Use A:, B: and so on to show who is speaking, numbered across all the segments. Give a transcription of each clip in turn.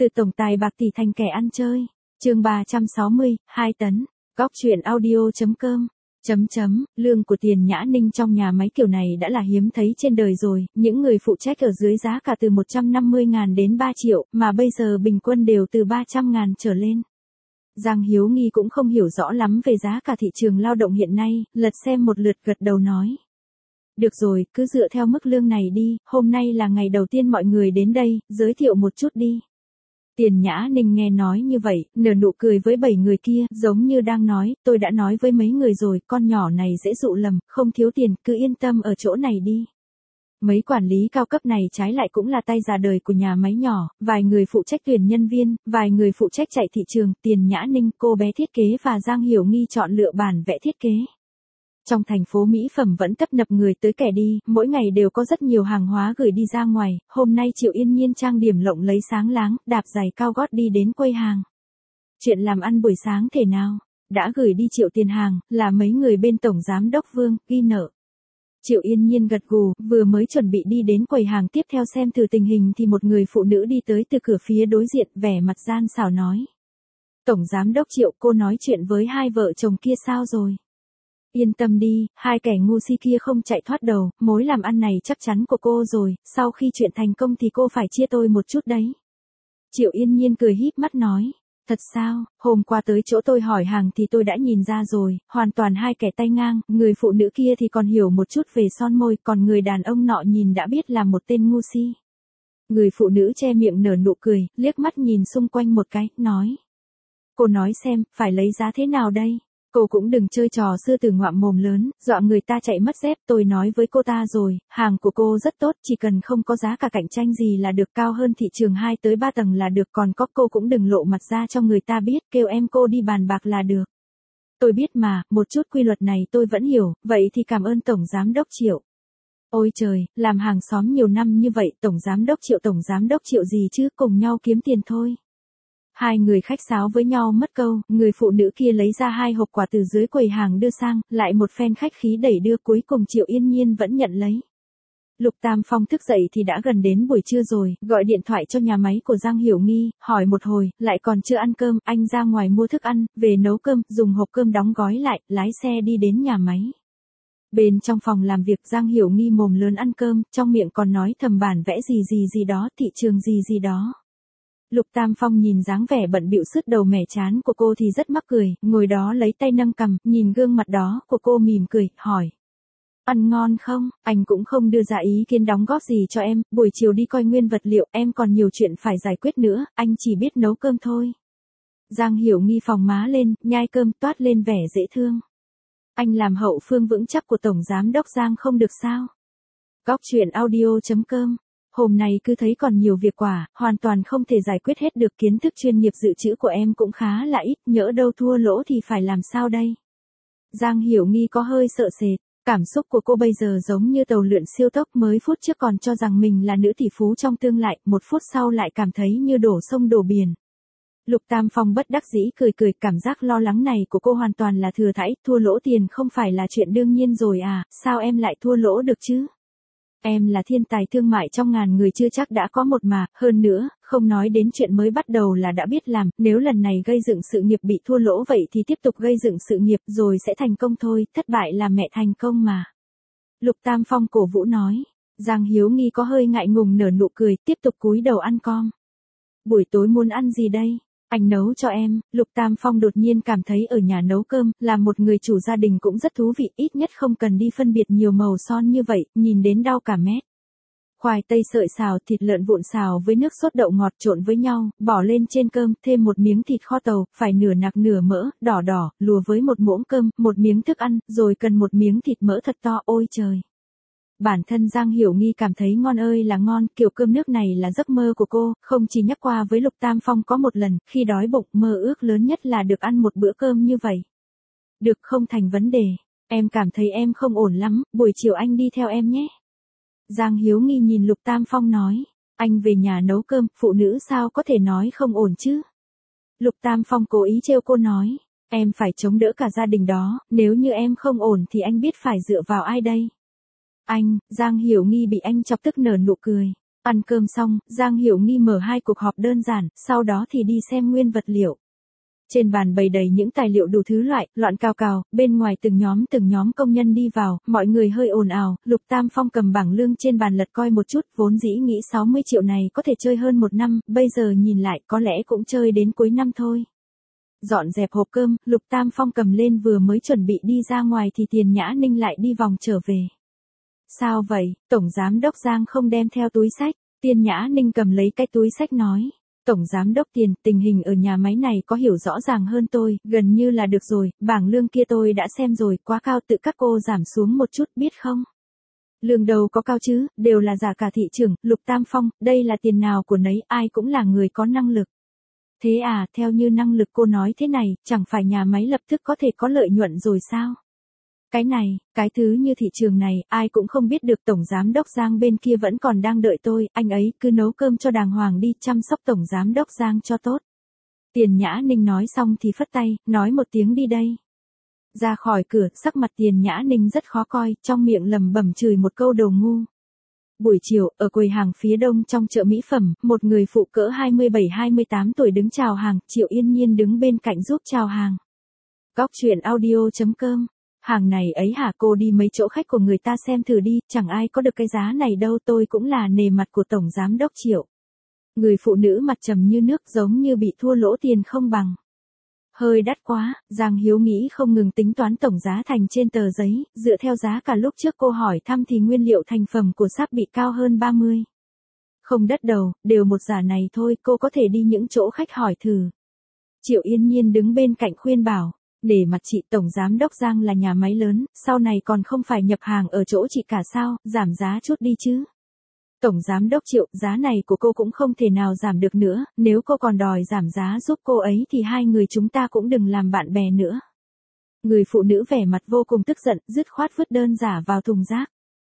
A: Từ tổng tài bạc tỷ thành kẻ ăn chơi. Chương 360, 2 tấn. Góc truyện audio.com. Lương của Tiền Nhã Ninh trong nhà máy kiểu này đã là hiếm thấy trên đời rồi, những người phụ trách ở dưới giá cả từ 150.000 đến 3 triệu, mà bây giờ bình quân đều từ 300.000 trở lên. Giang Hiếu Nghi cũng không hiểu rõ lắm về giá cả thị trường lao động hiện nay, lật xem một lượt gật đầu nói. Được rồi, cứ dựa theo mức lương này đi, hôm nay là ngày đầu tiên mọi người đến đây, giới thiệu một chút đi. Tiền Nhã Ninh nghe nói như vậy, nở nụ cười với 7 người kia, giống như đang nói, tôi đã nói với mấy người rồi, con nhỏ này dễ dụ lầm, không thiếu tiền, cứ yên tâm ở chỗ này đi. Mấy quản lý cao cấp này trái lại cũng là tay già đời của nhà máy nhỏ, vài người phụ trách tuyển nhân viên, vài người phụ trách chạy thị trường, Tiền Nhã Ninh, cô bé thiết kế và Giang Hiểu Nghi chọn lựa bản vẽ thiết kế. Trong thành phố mỹ phẩm vẫn tấp nập người tới kẻ đi, mỗi ngày đều có rất nhiều hàng hóa gửi đi ra ngoài, hôm nay Triệu Yên Nhiên trang điểm lộng lẫy sáng láng, đạp giày cao gót đi đến quầy hàng. Chuyện làm ăn buổi sáng thế nào? Đã gửi đi triệu tiền hàng, là mấy người bên Tổng Giám đốc Vương, ghi nợ. Triệu Yên Nhiên gật gù, vừa mới chuẩn bị đi đến quầy hàng tiếp theo xem thử tình hình thì một người phụ nữ đi tới từ cửa phía đối diện, vẻ mặt gian xảo nói. Tổng Giám đốc Triệu, cô nói chuyện với hai vợ chồng kia sao rồi? Yên tâm đi, hai kẻ ngu si kia không chạy thoát đầu, mối làm ăn này chắc chắn của cô rồi, sau khi chuyện thành công thì cô phải chia tôi một chút đấy. Triệu Yên Nhiên cười híp mắt nói, thật sao, hôm qua tới chỗ tôi hỏi hàng thì tôi đã nhìn ra rồi, hoàn toàn hai kẻ tay ngang, người phụ nữ kia thì còn hiểu một chút về son môi, còn người đàn ông nọ nhìn đã biết là một tên ngu si. Người phụ nữ che miệng nở nụ cười, liếc mắt nhìn xung quanh một cái, nói. Cô nói xem, phải lấy giá thế nào đây? Cô cũng đừng chơi trò sư tử ngoạm mồm lớn, dọa người ta chạy mất dép, tôi nói với cô ta rồi, hàng của cô rất tốt, chỉ cần không có giá cả cạnh tranh gì là được, cao hơn thị trường 2 tới 3 tầng là được, còn có cô cũng đừng lộ mặt ra cho người ta biết, kêu em cô đi bàn bạc là được. Tôi biết mà, một chút quy luật này tôi vẫn hiểu, vậy thì cảm ơn Tổng Giám đốc Triệu. Ôi trời, làm hàng xóm nhiều năm như vậy, Tổng Giám đốc Triệu gì chứ, cùng nhau kiếm tiền thôi. Hai người khách sáo với nhau mất câu, người phụ nữ kia lấy ra 2 hộp quà từ dưới quầy hàng đưa sang, lại một phen khách khí đẩy đưa, cuối cùng Triệu Yên Nhiên vẫn nhận lấy. Lục Tam Phong thức dậy thì đã gần đến buổi trưa rồi, gọi điện thoại cho nhà máy của Giang Hiểu Nghi, hỏi một hồi, lại còn chưa ăn cơm, anh ra ngoài mua thức ăn, về nấu cơm, dùng hộp cơm đóng gói lại, lái xe đi đến nhà máy. Bên trong phòng làm việc Giang Hiểu Nghi mồm lớn ăn cơm, trong miệng còn nói thầm bản vẽ gì đó, thị trường gì đó. Lục Tam Phong nhìn dáng vẻ bận bịu sứt đầu mẻ chán của cô thì rất mắc cười, ngồi đó lấy tay nâng cằm, nhìn gương mặt đó của cô mỉm cười, hỏi. Ăn ngon không? Anh cũng không đưa ra ý kiến đóng góp gì cho em, buổi chiều đi coi nguyên vật liệu, em còn nhiều chuyện phải giải quyết nữa, anh chỉ biết nấu cơm thôi. Giang Hiểu Nghi phồng má lên, nhai cơm toát lên vẻ dễ thương. Anh làm hậu phương vững chắc của Tổng Giám đốc Giang không được sao? Góc truyện audio.com. Hôm nay cứ thấy còn nhiều việc quả, hoàn toàn không thể giải quyết hết được, kiến thức chuyên nghiệp dự trữ của em cũng khá là ít, nhỡ đâu thua lỗ thì phải làm sao đây? Giang Hiểu Nghi có hơi sợ sệt, cảm xúc của cô bây giờ giống như tàu lượn siêu tốc, mới phút trước còn cho rằng mình là nữ tỷ phú trong tương lai, một phút sau lại cảm thấy như đổ sông đổ biển. Lục Tam Phong bất đắc dĩ cười, cảm giác lo lắng này của cô hoàn toàn là thừa thãi, thua lỗ tiền không phải là chuyện đương nhiên rồi à, sao em lại thua lỗ được chứ? Em là thiên tài thương mại trong ngàn người chưa chắc đã có một mà, hơn nữa, không nói đến chuyện mới bắt đầu là đã biết làm, nếu lần này gây dựng sự nghiệp bị thua lỗ vậy thì tiếp tục gây dựng sự nghiệp rồi sẽ thành công thôi, thất bại là mẹ thành công mà. Lục Tam Phong cổ vũ nói, Giang Hiếu Nghi có hơi ngại ngùng nở nụ cười, tiếp tục cúi đầu ăn com. Buổi tối muốn ăn gì đây? Anh nấu cho em. Lục Tam Phong đột nhiên cảm thấy ở nhà nấu cơm, là một người chủ gia đình cũng rất thú vị, ít nhất không cần đi phân biệt nhiều màu son như vậy, nhìn đến đau cả mét. Khoai tây sợi xào, thịt lợn vụn xào với nước sốt đậu ngọt trộn với nhau, bỏ lên trên cơm, thêm một miếng thịt kho tàu, phải nửa nạc nửa mỡ, đỏ, lùa với một muỗng cơm, một miếng thức ăn, rồi cần một miếng thịt mỡ thật to, ôi trời. Bản thân Giang Hiểu Nghi cảm thấy ngon ơi là ngon, kiểu cơm nước này là giấc mơ của cô, không chỉ nhắc qua với Lục Tam Phong có một lần, khi đói bụng, mơ ước lớn nhất là được ăn một bữa cơm như vậy. Được, không thành vấn đề, em cảm thấy em không ổn lắm, buổi chiều anh đi theo em nhé. Giang Hiếu Nghi nhìn Lục Tam Phong nói, anh về nhà nấu cơm, phụ nữ sao có thể nói không ổn chứ? Lục Tam Phong cố ý trêu cô nói, em phải chống đỡ cả gia đình đó, nếu như em không ổn thì anh biết phải dựa vào ai đây? Anh, Giang Hiểu Nghi bị anh chọc tức nở nụ cười. Ăn cơm xong, Giang Hiểu Nghi mở 2 cuộc họp đơn giản, sau đó thì đi xem nguyên vật liệu. Trên bàn bày đầy những tài liệu đủ thứ loại, loạn cào cào, bên ngoài từng nhóm công nhân đi vào, mọi người hơi ồn ào, Lục Tam Phong cầm bảng lương trên bàn lật coi một chút, vốn dĩ nghĩ 60 triệu này có thể chơi hơn 1 năm, bây giờ nhìn lại có lẽ cũng chơi đến cuối năm thôi. Dọn dẹp hộp cơm, Lục Tam Phong cầm lên vừa mới chuẩn bị đi ra ngoài thì Tiền Nhã Ninh lại đi vòng trở về. Sao vậy, Tổng Giám Đốc Giang không đem theo túi sách? Tiền Nhã Ninh cầm lấy cái túi sách nói. Tổng Giám Đốc Tiền, tình hình ở nhà máy này có hiểu rõ ràng hơn tôi, gần như là được rồi, bảng lương kia tôi đã xem rồi, quá cao, tự các cô giảm xuống một chút biết không? Lương đâu có cao chứ, đều là giả cả thị trường, Lục Tam Phong, đây là tiền nào của nấy, ai cũng là người có năng lực. Thế à, theo như năng lực cô nói thế này, chẳng phải nhà máy lập tức có thể có lợi nhuận rồi sao? Cái này, cái thứ như thị trường này, ai cũng không biết được. Tổng Giám Đốc Giang bên kia vẫn còn đang đợi tôi, anh ấy cứ nấu cơm cho đàng hoàng đi, chăm sóc Tổng Giám Đốc Giang cho tốt. Tiền Nhã Ninh nói xong thì phất tay, nói một tiếng đi đây. Ra khỏi cửa, sắc mặt Tiền Nhã Ninh rất khó coi, trong miệng lẩm bẩm chửi một câu đồ ngu. Buổi chiều, ở quầy hàng phía đông trong chợ mỹ phẩm, một người phụ cỡ 27-28 tuổi đứng chào hàng, Triệu Yên Nhiên đứng bên cạnh giúp chào hàng. Góc truyện audio.com. Hàng này ấy hả, cô đi mấy chỗ khách của người ta xem thử đi, chẳng ai có được cái giá này đâu, tôi cũng là nề mặt của Tổng Giám Đốc Triệu. Người phụ nữ mặt trầm như nước giống như bị thua lỗ tiền không bằng. Hơi đắt quá, Giang Hiếu nghĩ không ngừng tính toán tổng giá thành trên tờ giấy, dựa theo giá cả lúc trước cô hỏi thăm thì nguyên liệu thành phẩm của sáp bị cao hơn 30. Không đắt đầu, đều một giá này thôi, cô có thể đi những chỗ khách hỏi thử. Triệu Yên Nhiên đứng bên cạnh khuyên bảo. Để mặt chị, Tổng Giám Đốc Giang là nhà máy lớn, sau này còn không phải nhập hàng ở chỗ chị cả sao, giảm giá chút đi chứ. Tổng Giám Đốc Triệu, giá này của cô cũng không thể nào giảm được nữa, nếu cô còn đòi giảm giá giúp cô ấy thì hai người chúng ta cũng đừng làm bạn bè nữa. Người phụ nữ vẻ mặt vô cùng tức giận, dứt khoát vứt đơn giả vào thùng rác.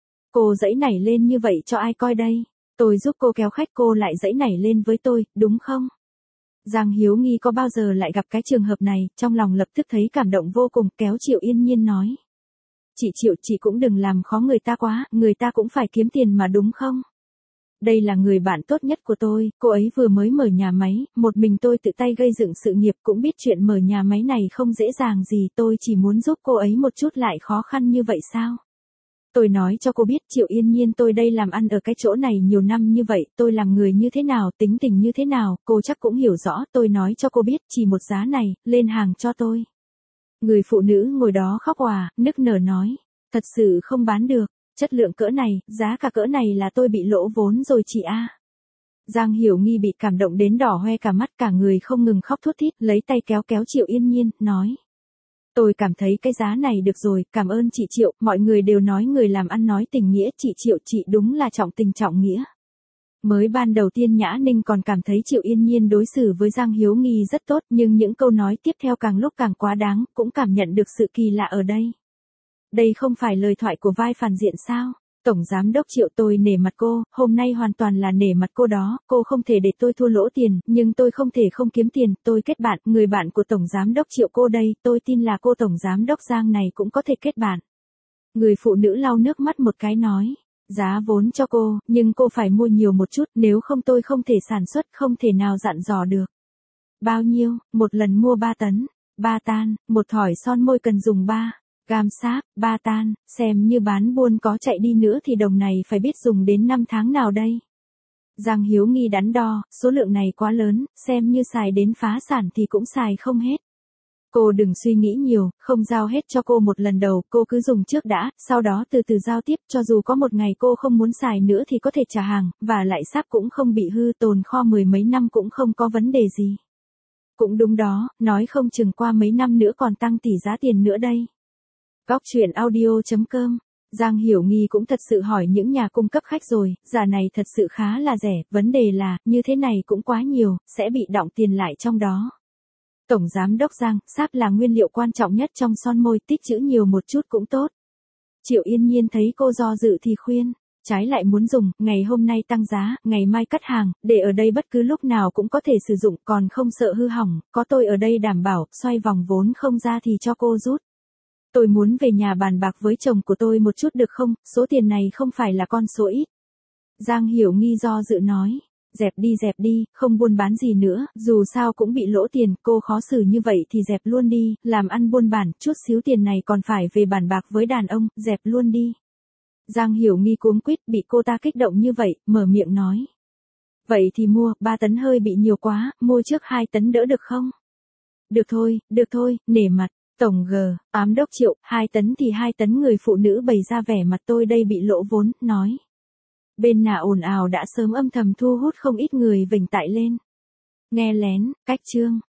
A: Cô giãy nảy lên như vậy cho ai coi đây? Tôi giúp cô kéo khách, cô lại giãy nảy lên với tôi, đúng không? Giang Hiếu Nghi có bao giờ lại gặp cái trường hợp này, trong lòng lập tức thấy cảm động vô cùng, kéo Triệu Yên Nhiên nói. Chị Triệu, chị cũng đừng làm khó người ta quá, người ta cũng phải kiếm tiền mà đúng không? Đây là người bạn tốt nhất của tôi, cô ấy vừa mới mở nhà máy, một mình tôi tự tay gây dựng sự nghiệp, cũng biết chuyện mở nhà máy này không dễ dàng gì, tôi chỉ muốn giúp cô ấy một chút lại khó khăn như vậy sao? Tôi nói cho cô biết, Triệu Yên Nhiên, tôi đây làm ăn ở cái chỗ này nhiều năm như vậy, tôi làm người như thế nào, tính tình như thế nào, cô chắc cũng hiểu rõ, tôi nói cho cô biết, chỉ một giá này, lên hàng cho tôi. Người phụ nữ ngồi đó khóc òa, nức nở nói, thật sự không bán được, chất lượng cỡ này, giá cả cỡ này là tôi bị lỗ vốn rồi chị a. Giang Hiểu Nghi bị cảm động đến đỏ hoe cả mắt, cả người không ngừng khóc thút thít, lấy tay kéo kéo Triệu Yên Nhiên, nói. Tôi cảm thấy cái giá này được rồi, cảm ơn chị Triệu, mọi người đều nói người làm ăn nói tình nghĩa, chị Triệu chị đúng là trọng tình trọng nghĩa. Mới ban đầu Tiên Nhã Ninh còn cảm thấy Triệu Yên Nhiên đối xử với Giang Hiếu Nghi rất tốt, nhưng những câu nói tiếp theo càng lúc càng quá đáng, cũng cảm nhận được sự kỳ lạ ở đây. Đây không phải lời thoại của vai phản diện sao? Tổng Giám Đốc Triệu, tôi nể mặt cô, hôm nay hoàn toàn là nể mặt cô đó, cô không thể để tôi thua lỗ tiền, nhưng tôi không thể không kiếm tiền, tôi kết bạn, người bạn của Tổng Giám Đốc Triệu cô đây, tôi tin là cô Tổng Giám Đốc Giang này cũng có thể kết bạn. Người phụ nữ lau nước mắt một cái nói, giá vốn cho cô, nhưng cô phải mua nhiều một chút, nếu không tôi không thể sản xuất, không thể nào dặn dò được. Bao nhiêu, một lần mua 3 tấn, 3 tan, một thỏi son môi cần dùng 3 gam sáp, 3 tan, xem như bán buôn có chạy đi nữa thì đồng này phải biết dùng đến 5 tháng nào đây. Giang Hiếu Nghi đắn đo, số lượng này quá lớn, xem như xài đến phá sản thì cũng xài không hết. Cô đừng suy nghĩ nhiều, không giao hết cho cô một lần đầu, cô cứ dùng trước đã, sau đó từ từ giao tiếp, cho dù có một ngày cô không muốn xài nữa thì có thể trả hàng, và lại sáp cũng không bị hư, tồn kho 10 mấy năm cũng không có vấn đề gì. Cũng đúng đó, nói không chừng qua mấy năm nữa còn tăng tỷ giá tiền nữa đây. Góc truyện audio.com. Giang Hiểu Nghi cũng thật sự hỏi những nhà cung cấp khách rồi, giá này thật sự khá là rẻ, vấn đề là, như thế này cũng quá nhiều, sẽ bị đọng tiền lại trong đó. Tổng Giám Đốc Giang, sáp là nguyên liệu quan trọng nhất trong son môi, tích trữ nhiều một chút cũng tốt. Triệu Yên Nhiên thấy cô do dự thì khuyên, trái lại muốn dùng, ngày hôm nay tăng giá, ngày mai cắt hàng, để ở đây bất cứ lúc nào cũng có thể sử dụng, còn không sợ hư hỏng, có tôi ở đây đảm bảo, xoay vòng vốn không ra thì cho cô rút. Tôi muốn về nhà bàn bạc với chồng của tôi một chút được không, số tiền này không phải là con số ít. Giang Hiểu Nghi do dự nói. Dẹp đi, không buôn bán gì nữa, dù sao cũng bị lỗ tiền, cô khó xử như vậy thì dẹp luôn đi, làm ăn buôn bản, chút xíu tiền này còn phải về bàn bạc với đàn ông, dẹp luôn đi. Giang Hiểu Nghi cuống quýt bị cô ta kích động như vậy, mở miệng nói. Vậy thì mua, 3 tấn hơi bị nhiều quá, mua trước 2 tấn đỡ được không? Được thôi, nể mặt. Tổng G, ám đốc Triệu, 2 tấn thì 2 tấn, người phụ nữ bày ra vẻ mặt tôi đây bị lỗ vốn, nói. Bên nào ồn ào đã sớm âm thầm thu hút không ít người vểnh tại lên. Nghe lén, cách chương.